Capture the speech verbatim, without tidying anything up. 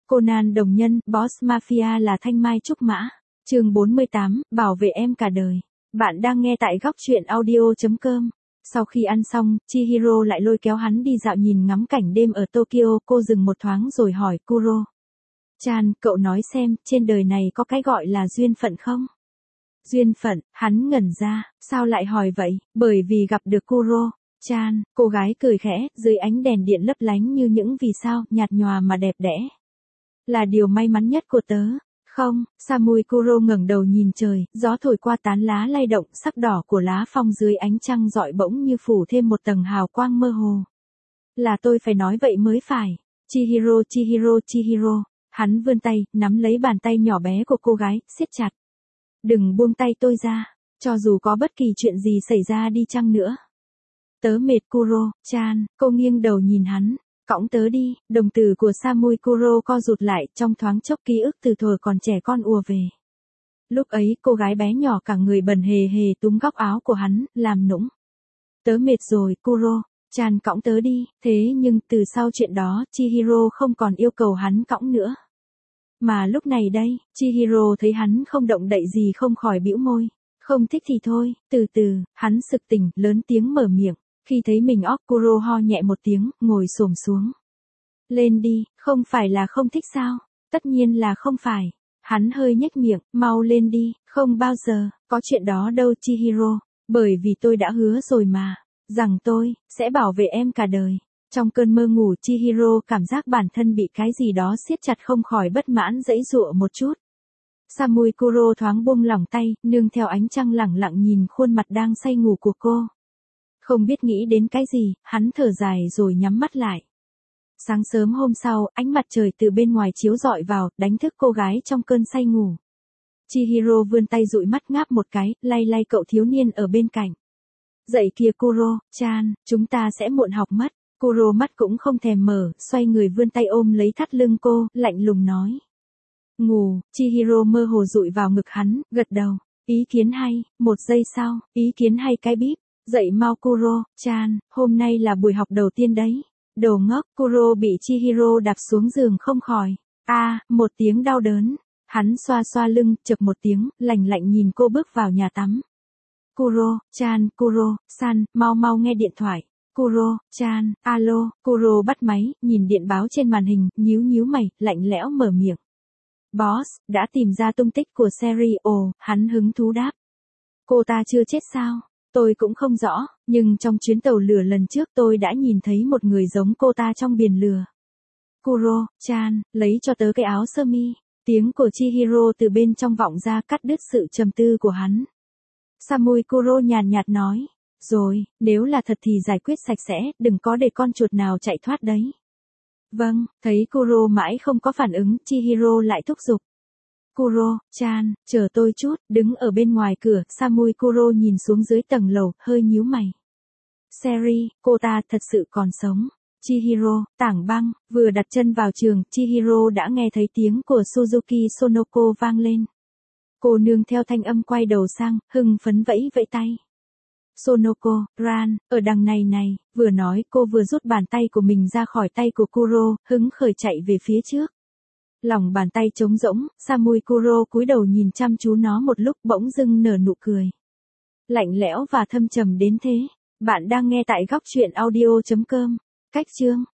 Conan đồng nhân, Boss Mafia là thanh mai trúc mã. Chương bốn mươi tám, bảo vệ em cả đời. Bạn đang nghe tại góc truyện audio chấm com. Sau khi ăn xong, Chihiro lại lôi kéo hắn đi dạo nhìn ngắm cảnh đêm ở Tokyo. Cô dừng một thoáng rồi hỏi Kuro. Chan, cậu nói xem, trên đời này có cái gọi là duyên phận không? Duyên phận, hắn ngẩn ra, sao lại hỏi vậy? Bởi vì gặp được Kuro. Chan, cô gái cười khẽ, dưới ánh đèn điện lấp lánh như những vì sao, nhạt nhòa mà đẹp đẽ. Là điều may mắn nhất của tớ. Không, Samui Kuro ngẩng đầu nhìn trời, gió thổi qua tán lá lay động, sắc đỏ của lá phong dưới ánh trăng rọi bỗng như phủ thêm một tầng hào quang mơ hồ. Là tôi phải nói vậy mới phải. Chihiro, Chihiro, Chihiro. Hắn vươn tay, nắm lấy bàn tay nhỏ bé của cô gái, siết chặt. Đừng buông tay tôi ra, cho dù có bất kỳ chuyện gì xảy ra đi chăng nữa. Tớ mệt Kuro, Chan, cô nghiêng đầu nhìn hắn. Cõng tớ đi, đồng tử của Samui Kuro co rụt lại, trong thoáng chốc ký ức từ thuở còn trẻ con ùa về. Lúc ấy, cô gái bé nhỏ cả người bần hề hề túm góc áo của hắn, làm nũng. Tớ mệt rồi, Kuro, Chan cõng tớ đi, thế nhưng từ sau chuyện đó, Chihiro không còn yêu cầu hắn cõng nữa. Mà lúc này đây, Chihiro thấy hắn không động đậy gì không khỏi bĩu môi. Không thích thì thôi, từ từ, hắn sực tỉnh, lớn tiếng mở miệng. Khi thấy mình óc, Kuro ho nhẹ một tiếng, ngồi xổm xuống. Lên đi, không phải là không thích sao? Tất nhiên là không phải. Hắn hơi nhếch miệng, mau lên đi, không bao giờ, có chuyện đó đâu Chihiro, bởi vì tôi đã hứa rồi mà, rằng tôi, sẽ bảo vệ em cả đời. Trong cơn mơ ngủ Chihiro cảm giác bản thân bị cái gì đó siết chặt không khỏi bất mãn giãy giụa một chút. Samui Kuro thoáng buông lỏng tay, nương theo ánh trăng lẳng lặng nhìn khuôn mặt đang say ngủ của cô. Không biết nghĩ đến cái gì, hắn thở dài rồi nhắm mắt lại. Sáng sớm hôm sau, ánh mặt trời từ bên ngoài chiếu rọi vào, đánh thức cô gái trong cơn say ngủ. Chihiro vươn tay dụi mắt ngáp một cái, lay lay cậu thiếu niên ở bên cạnh. Dậy kìa Kuro, Chan, chúng ta sẽ muộn học mất. Kuro mắt cũng không thèm mở, xoay người vươn tay ôm lấy thắt lưng cô, lạnh lùng nói. Ngủ, Chihiro mơ hồ dụi vào ngực hắn, gật đầu. Ý kiến hay, một giây sau, ý kiến hay cái bíp. Dậy mau Kuro, Chan, hôm nay là buổi học đầu tiên đấy. Đồ ngốc, Kuro bị Chihiro đạp xuống giường không khỏi. A, à, một tiếng đau đớn. Hắn xoa xoa lưng, chực một tiếng, lạnh lạnh nhìn cô bước vào nhà tắm. Kuro, Chan, Kuro, San, mau mau nghe điện thoại. Kuro, Chan, alo, Kuro bắt máy, nhìn điện báo trên màn hình, nhíu nhíu mày, lạnh lẽo mở miệng. Boss, đã tìm ra tung tích của Seri, ồ, hắn hứng thú đáp. Cô ta chưa chết sao? Tôi cũng không rõ, nhưng trong chuyến tàu lửa lần trước tôi đã nhìn thấy một người giống cô ta trong biển lửa. Kuro, Chan, lấy cho tớ cái áo sơ mi. Tiếng của Chihiro từ bên trong vọng ra cắt đứt sự trầm tư của hắn. Samui Kuro nhàn nhạt nói. Rồi, nếu là thật thì giải quyết sạch sẽ, đừng có để con chuột nào chạy thoát đấy. Vâng, thấy Kuro mãi không có phản ứng, Chihiro lại thúc giục. Kuro, Chan, chờ tôi chút, đứng ở bên ngoài cửa, Samui Kuro nhìn xuống dưới tầng lầu, hơi nhíu mày. Seri, cô ta thật sự còn sống. Chihiro, tảng băng, vừa đặt chân vào trường, Chihiro đã nghe thấy tiếng của Suzuki Sonoko vang lên. Cô nương theo thanh âm quay đầu sang, hưng phấn vẫy vẫy tay. Sonoko, Ran, ở đằng này này, vừa nói cô vừa rút bàn tay của mình ra khỏi tay của Kuro, hứng khởi chạy về phía trước. Lòng bàn tay trống rỗng, Samui Kuro cúi đầu nhìn chăm chú nó một lúc bỗng dưng nở nụ cười. Lạnh lẽo và thâm trầm đến thế. Bạn đang nghe tại góc truyện audio chấm com. Cách chương